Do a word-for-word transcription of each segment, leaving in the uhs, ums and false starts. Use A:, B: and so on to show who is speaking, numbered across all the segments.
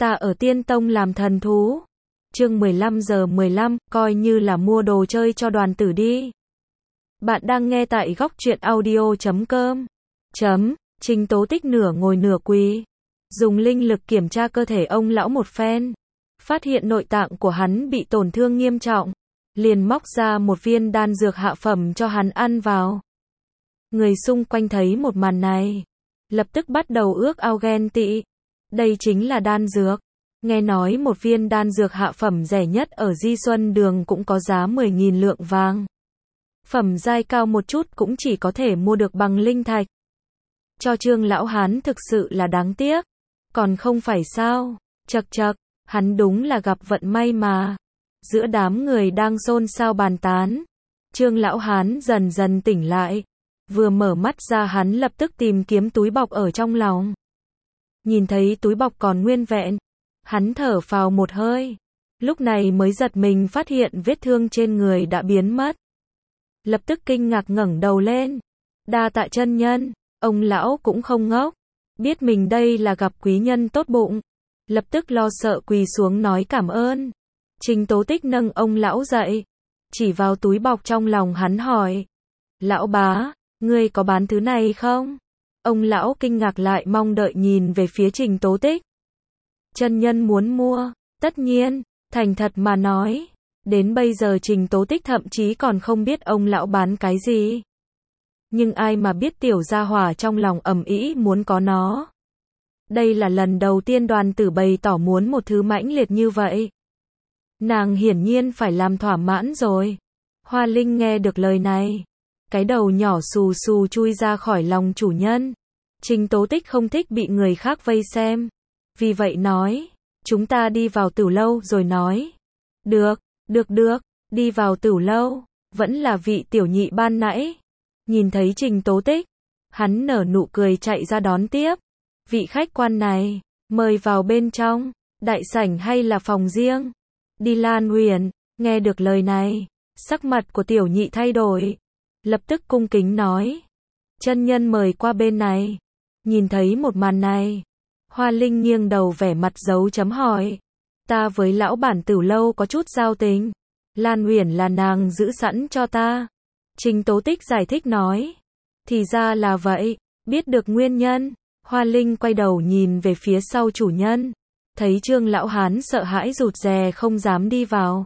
A: Ta ở Tiên Tông làm thần thú. Chương mười lăm giờ mười lăm, coi như là mua đồ chơi cho đoàn tử đi. Bạn đang nghe tại góc truyện audio chấm com. Chấm, Trình Tố Tích nửa ngồi nửa quỳ. Dùng linh lực kiểm tra cơ thể ông lão một phen. Phát hiện nội tạng của hắn bị tổn thương nghiêm trọng. Liền móc ra một viên đan dược hạ phẩm cho hắn ăn vào. Người xung quanh thấy một màn này. Lập tức bắt đầu ước ao ghen tị. Đây chính là đan dược. Nghe nói một viên đan dược hạ phẩm rẻ nhất ở Di Xuân Đường cũng có giá mười nghìn lượng vàng. Phẩm giai cao một chút cũng chỉ có thể mua được bằng linh thạch. Cho Trương lão hán thực sự là đáng tiếc. Còn không phải sao? Chậc chậc, hắn đúng là gặp vận may mà. Giữa đám người đang xôn xao bàn tán, Trương lão hán dần dần tỉnh lại. Vừa mở mắt ra hắn lập tức tìm kiếm túi bọc ở trong lòng. Nhìn thấy túi bọc còn nguyên vẹn, hắn thở phào một hơi. Lúc này mới giật mình phát hiện vết thương trên người đã biến mất. Lập tức kinh ngạc ngẩng đầu lên. Đa tạ chân nhân. Ông lão cũng không ngốc. Biết mình đây là gặp quý nhân tốt bụng. Lập tức lo sợ quỳ xuống nói cảm ơn. Trình Tố Tích nâng ông lão dậy. Chỉ vào túi bọc trong lòng hắn hỏi. Lão bá, ngươi có bán thứ này không? Ông lão kinh ngạc lại mong đợi nhìn về phía Trình Tố Tích. Chân nhân muốn mua, tất nhiên, thành thật mà nói. Đến bây giờ Trình Tố Tích thậm chí còn không biết ông lão bán cái gì. Nhưng ai mà biết tiểu gia hỏa trong lòng ầm ĩ muốn có nó. Đây là lần đầu tiên đoàn tử bày tỏ muốn một thứ mãnh liệt như vậy. Nàng hiển nhiên phải làm thỏa mãn rồi. Hoa Linh nghe được lời này. Cái đầu nhỏ xù xù chui ra khỏi lòng chủ nhân. Trình Tố Tích không thích bị người khác vây xem. Vì vậy nói, chúng ta đi vào tửu lâu rồi nói. Được, được được, đi vào tửu lâu, vẫn là vị tiểu nhị ban nãy. Nhìn thấy Trình Tố Tích, hắn nở nụ cười chạy ra đón tiếp. Vị khách quan này, mời vào bên trong, đại sảnh hay là phòng riêng? Đi Lan Huyền, nghe được lời này, sắc mặt của tiểu nhị thay đổi. Lập tức cung kính nói. Chân nhân mời qua bên này. Nhìn thấy một màn này. Hoa Linh nghiêng đầu vẻ mặt dấu chấm hỏi. Ta với lão bản tửu lâu có chút giao tình. Lan Huyền là nàng giữ sẵn cho ta. Trình Tố Tích giải thích nói. Thì ra là vậy. Biết được nguyên nhân. Hoa Linh quay đầu nhìn về phía sau chủ nhân. Thấy Trương lão hán sợ hãi rụt rè không dám đi vào.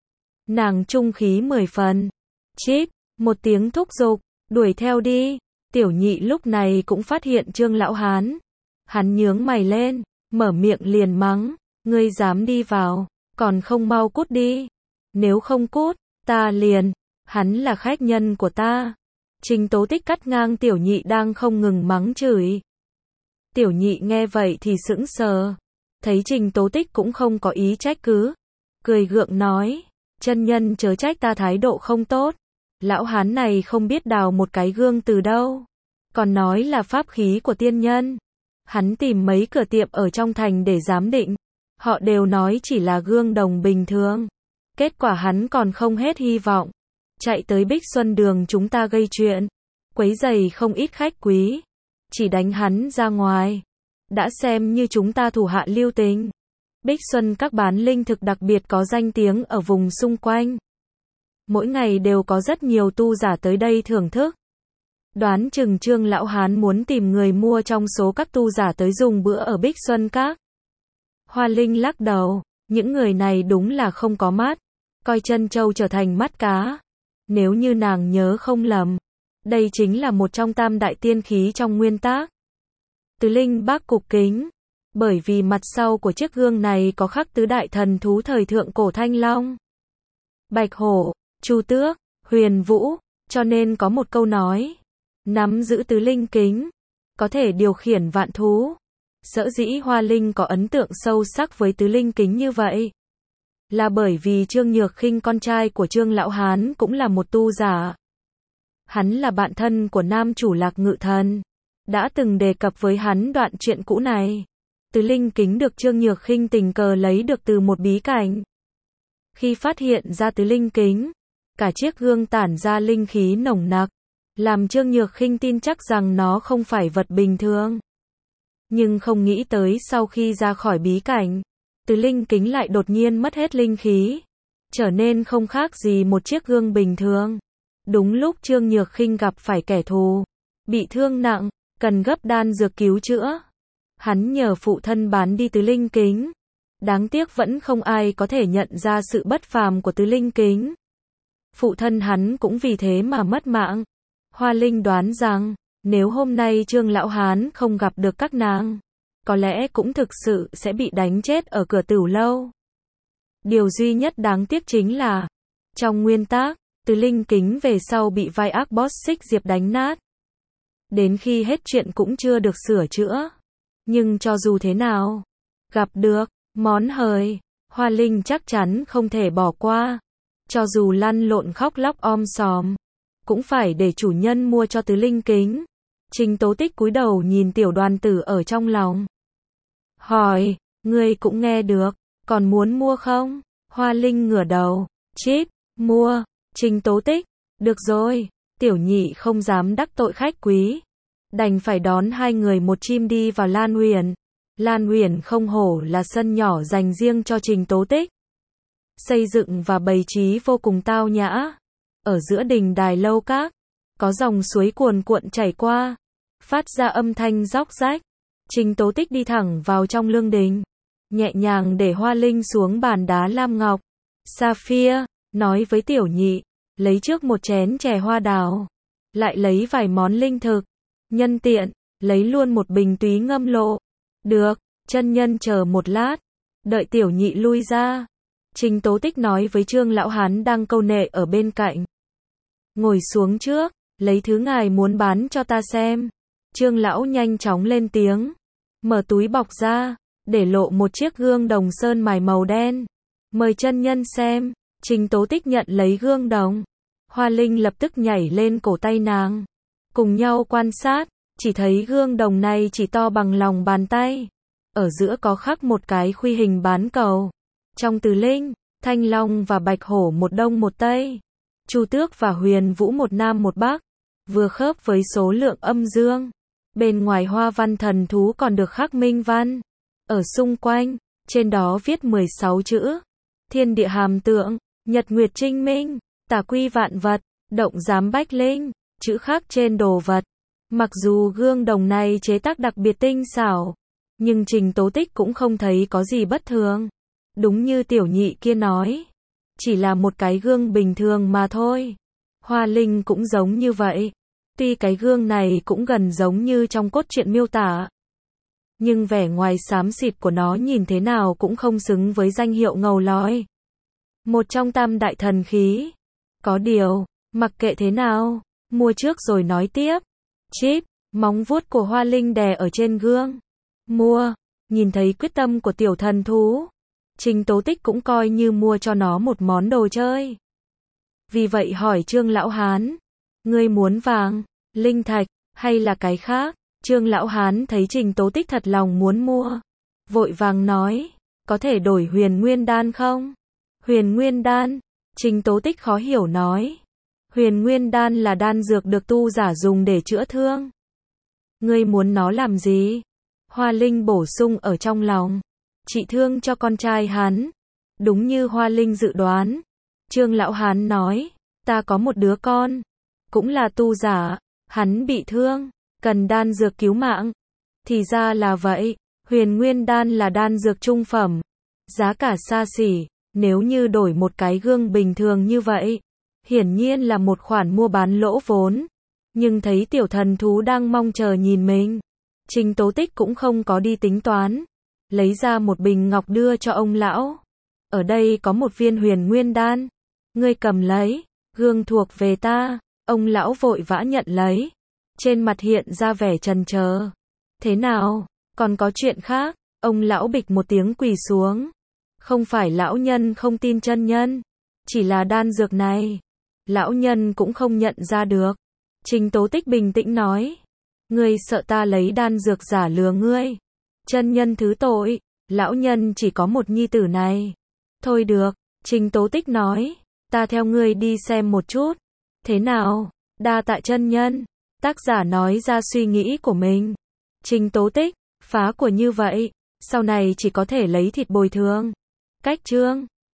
A: Nàng trung khí mười phần. Chít. Một tiếng thúc giục, đuổi theo đi. Tiểu nhị lúc này cũng phát hiện Trương lão hán. Hắn nhướng mày lên, mở miệng liền mắng. Ngươi dám đi vào, còn không mau cút đi. Nếu không cút, ta liền. Hắn là khách nhân của ta. Trình Tố Tích cắt ngang tiểu nhị đang không ngừng mắng chửi. Tiểu nhị nghe vậy thì sững sờ. Thấy Trình Tố Tích cũng không có ý trách cứ. Cười gượng nói. Chân nhân chớ trách ta thái độ không tốt. Lão hán này không biết đào một cái gương từ đâu. Còn nói là pháp khí của tiên nhân. Hắn tìm mấy cửa tiệm ở trong thành để giám định. Họ đều nói chỉ là gương đồng bình thường. Kết quả hắn còn không hết hy vọng. Chạy tới Bích Xuân Đường chúng ta gây chuyện. Quấy rầy không ít khách quý. Chỉ đánh hắn ra ngoài. Đã xem như chúng ta thủ hạ lưu tình. Bích Xuân các bán linh thực đặc biệt có danh tiếng ở vùng xung quanh. Mỗi ngày đều có rất nhiều tu giả tới đây thưởng thức. Đoán chừng Trương lão hán muốn tìm người mua trong số các tu giả tới dùng bữa ở Bích Xuân Các. Hoa Linh lắc đầu, những người này đúng là không có mắt, coi chân châu trở thành mắt cá. Nếu như nàng nhớ không lầm, đây chính là một trong tam đại tiên khí trong nguyên tác. Tứ linh bác cục kính, bởi vì mặt sau của chiếc gương này có khắc tứ đại thần thú thời thượng cổ Thanh Long, Bạch Hổ, Chu Tước, Huyền Vũ, cho nên có một câu nói, nắm giữ tứ linh kính, có thể điều khiển vạn thú. Sở dĩ Hoa Linh có ấn tượng sâu sắc với tứ linh kính như vậy, là bởi vì Trương Nhược Khinh con trai của Trương lão hán cũng là một tu giả. Hắn là bạn thân của nam chủ Lạc Ngự Thần, đã từng đề cập với hắn đoạn chuyện cũ này. Tứ linh kính được Trương Nhược Khinh tình cờ lấy được từ một bí cảnh. Khi phát hiện ra tứ linh kính, cả chiếc gương tản ra linh khí nồng nặc, làm Trương Nhược Khinh tin chắc rằng nó không phải vật bình thường. Nhưng không nghĩ tới sau khi ra khỏi bí cảnh, Từ Linh kính lại đột nhiên mất hết linh khí, trở nên không khác gì một chiếc gương bình thường. Đúng lúc Trương Nhược Khinh gặp phải kẻ thù, bị thương nặng, cần gấp đan dược cứu chữa. Hắn nhờ phụ thân bán đi Từ Linh kính. Đáng tiếc vẫn không ai có thể nhận ra sự bất phàm của Từ Linh kính. Phụ thân hắn cũng vì thế mà mất mạng. Hoa Linh đoán rằng, nếu hôm nay Trương Lão Hán không gặp được các nàng, có lẽ cũng thực sự sẽ bị đánh chết ở cửa Tửu lâu. Điều duy nhất đáng tiếc chính là, trong nguyên tác, Từ Linh kính về sau bị vai ác boss Xích Diệp đánh nát. Đến khi hết chuyện cũng chưa được sửa chữa. Nhưng cho dù thế nào, gặp được món hời, Hoa Linh chắc chắn không thể bỏ qua. Cho dù lăn lộn khóc lóc om sòm, cũng phải để chủ nhân mua cho Từ Linh kính. Trình Tố Tích cúi đầu nhìn tiểu đoàn tử ở trong lòng. Hỏi, ngươi cũng nghe được, còn muốn mua không? Hoa Linh ngửa đầu, chít, mua. Trình Tố Tích, được rồi, tiểu nhị không dám đắc tội khách quý. Đành phải đón hai người một chim đi vào Lan Huyền. Lan Huyền không hổ là sân nhỏ dành riêng cho Trình Tố Tích. Xây dựng và bày trí vô cùng tao nhã. Ở giữa đình đài lâu các, có dòng suối cuồn cuộn chảy qua, phát ra âm thanh róc rách. Trình Tố Tích đi thẳng vào trong lương đình, nhẹ nhàng để Hoa Linh xuống bàn đá lam ngọc. Sapphire, nói với tiểu nhị, lấy trước một chén chè hoa đào, lại lấy vài món linh thực, nhân tiện, lấy luôn một bình túy ngâm lộ. Được, chân nhân chờ một lát, đợi tiểu nhị lui ra. Trình Tố Tích nói với Trương Lão Hán đang câu nệ ở bên cạnh. Ngồi xuống trước, lấy thứ ngài muốn bán cho ta xem. Trương Lão nhanh chóng lên tiếng, mở túi bọc ra, để lộ một chiếc gương đồng sơn mài màu đen. Mời chân nhân xem. Trình Tố Tích nhận lấy gương đồng. Hoa Linh lập tức nhảy lên cổ tay nàng, cùng nhau quan sát, chỉ thấy gương đồng này chỉ to bằng lòng bàn tay. Ở giữa có khắc một cái khuy hình bán cầu. Trong Từ Linh, Thanh Long và Bạch Hổ một đông một tây, Chu Tước và Huyền Vũ một nam một bắc, vừa khớp với số lượng âm dương. Bên ngoài hoa văn thần thú còn được khắc minh văn. Ở xung quanh, trên đó viết mười sáu chữ. Thiên địa hàm tượng, nhật nguyệt trinh minh, tả quy vạn vật, động giám bách linh, chữ khắc trên đồ vật. Mặc dù gương đồng này chế tác đặc biệt tinh xảo, nhưng Trình Tố Tích cũng không thấy có gì bất thường. Đúng như tiểu nhị kia nói, chỉ là một cái gương bình thường mà thôi. Hoa Linh cũng giống như vậy. Tuy cái gương này cũng gần giống như trong cốt truyện miêu tả, nhưng vẻ ngoài xám xịt của nó nhìn thế nào cũng không xứng với danh hiệu ngầu lòi. Một trong tam đại thần khí. Có điều, mặc kệ thế nào, mua trước rồi nói tiếp. Chip, móng vuốt của Hoa Linh đè ở trên gương. Mua, nhìn thấy quyết tâm của tiểu thần thú, Trình Tố Tích cũng coi như mua cho nó một món đồ chơi. Vì vậy hỏi Trương Lão Hán, ngươi muốn vàng, linh thạch, hay là cái khác? Trương Lão Hán thấy Trình Tố Tích thật lòng muốn mua, vội vàng nói, có thể đổi huyền nguyên đan không? Huyền nguyên đan? Trình Tố Tích khó hiểu nói, huyền nguyên đan là đan dược được tu giả dùng để chữa thương. Ngươi muốn nó làm gì? Hoa Linh bổ sung ở trong lòng, trị thương cho con trai hắn. Đúng như Hoa Linh dự đoán, Trương Lão Hán nói, ta có một đứa con, cũng là tu giả, hắn bị thương, cần đan dược cứu mạng. Thì ra là vậy, huyền nguyên đan là đan dược trung phẩm, giá cả xa xỉ, nếu như đổi một cái gương bình thường như vậy, hiển nhiên là một khoản mua bán lỗ vốn. Nhưng thấy tiểu thần thú đang mong chờ nhìn mình, Trình Tố Tích cũng không có đi tính toán, lấy ra một bình ngọc đưa cho ông lão. Ở đây có một viên huyền nguyên đan, ngươi cầm lấy, gương thuộc về ta. Ông lão vội vã nhận lấy, trên mặt hiện ra vẻ trần chờ. Thế nào, còn có chuyện khác? Ông lão bịch một tiếng quỳ xuống. Không phải lão nhân không tin chân nhân, chỉ là đan dược này, lão nhân cũng không nhận ra được. Trình Tố Tích bình tĩnh nói, ngươi sợ ta lấy đan dược giả lừa ngươi. Chân nhân thứ tội, lão nhân chỉ có một nhi tử này. Thôi được, Trình Tố Tích nói, ta theo ngươi đi xem một chút. Thế nào? Đa tạ chân nhân. Tác giả nói ra suy nghĩ của mình. Trình Tố Tích, phá của như vậy, sau này chỉ có thể lấy thịt bồi thường. Cách chương